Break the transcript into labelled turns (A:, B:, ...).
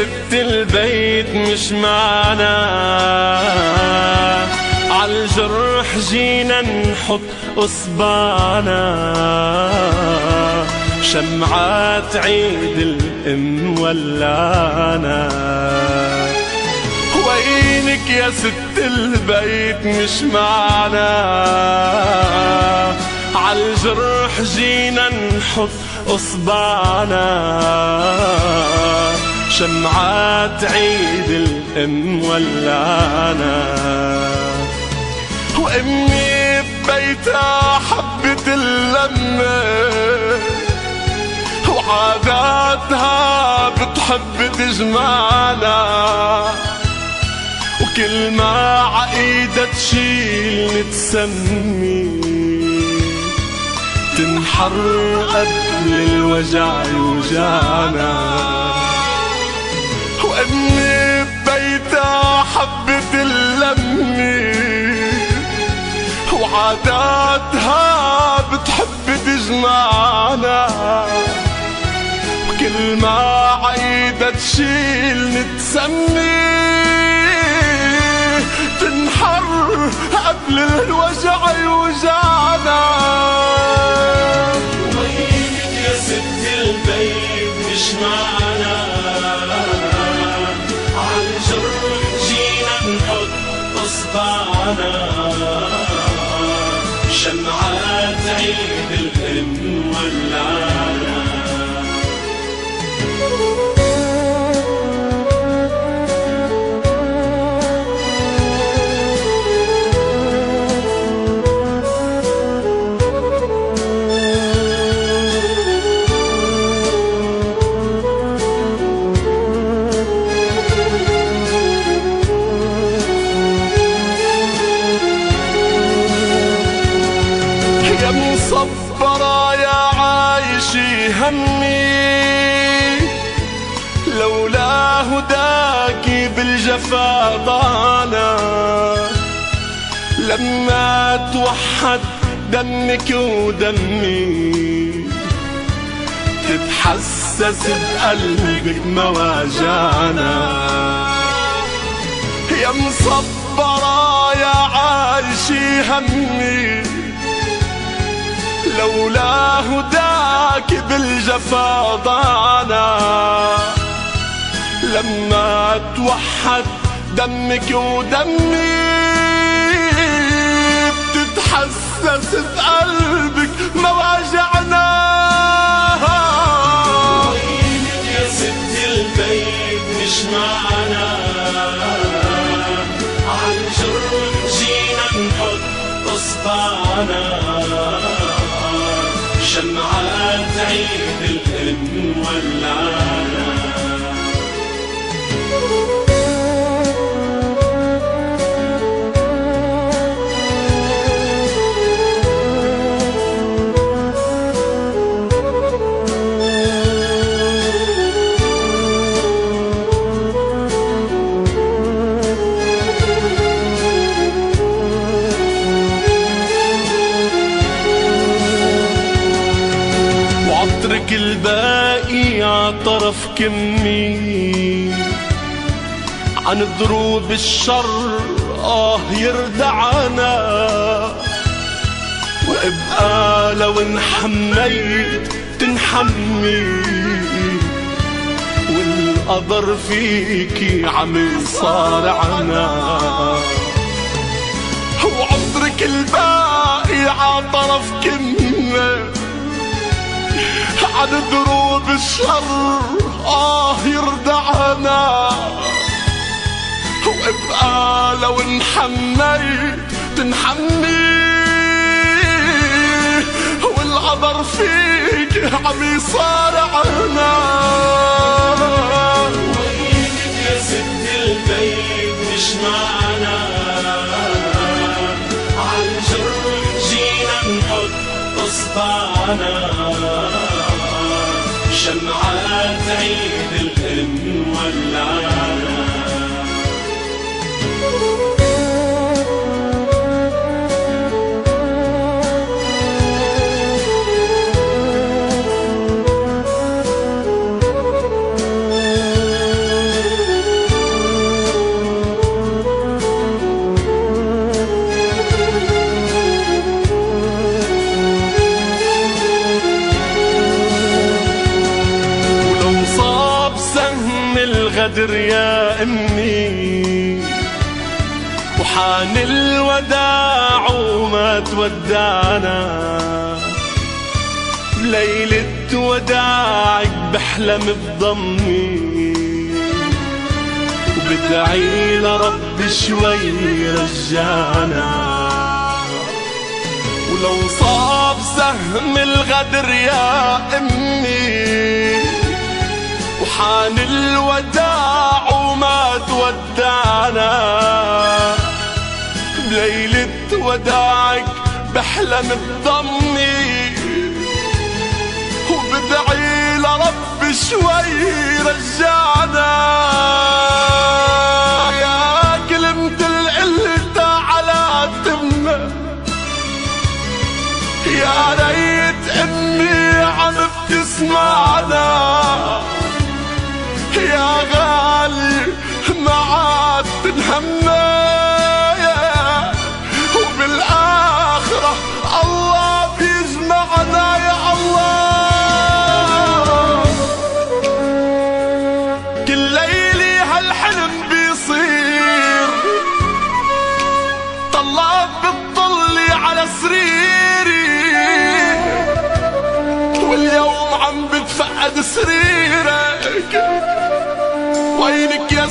A: ست البيت مش معنا، عالجرح جينا نحط اصبعنا، شمعات عيد الام ولعنا. وينك يا ست البيت مش معنا، عالجرح جينا نحط اصبعنا، شمعات عيد الام ولعنا. وامي ببيتها حبت اللمة، وعاداتها بتحب تجمعنا، وكل ما عقيدة تشيل نتسمي، تنحر قبل الوجع يوجعنا. وامي ببيتها حبت اللمة، وعاداتها بتحب تجمعنا، وكل ما عيدة تشيل نتسمي، تنحر قبل الوجع يوجعنا.
B: وينك يا ست البيت مش معنا، عالجرح جينا نحط اصبعنا، شمعات عيد الام ولعنا.
A: يا مصبرة يا عايشي همي، لولا هداكي بالجفا ضانا، لما توحد دمك ودمي، تتحسس بقلبك مواجعنا. يا مصبرة يا عايشي همي، لولا هداك بالجفا ضانا، لما توحد دمك ودمي، بتتحسس بقلبك مواجعنا.
B: وينك يا ست البيت مش معنا، عالجرح جينا نحط اصبعنا، شمعات عيد الام ولعنا.
A: واترك الباقي عطرف كمي، عن ضروب الشر يردعنا، وابقى لو انحميت تنحمي، والقدر فيكي عم يصارعنا. وعطرك الباقي عطرف كمي، عن دروب الشر يردعنا، وابقى لو انحميت تنحمي، والقدر فيك عم يصارعنا.
B: وينك يا ست البيت مش معنا، عالجرح جينا نحط اصبعنا، شمعات عيد الام ولعنا.
A: وحان الوداع وما تودعنا. بليلة وداعك بحلم بضمي، وبدعي لرب شوي رجعنا. ولو صاب سهم الغدر يا امي، وحان الوداع وما تودعنا. بليلة وداعك بحلم بضمي، وبدعي لرب شوي رجعنا. يا كلمة القلة على تمنا، يا ريت امي عم بتسمعنا. يا غالي ما عاد تنهمنا، وبالآخرة الله بيجمعنا. يا الله كل ليلة هالحلم بيصير، طلعت بتطلي على سريري، واليوم عم بتفقد سريرك. وينك يا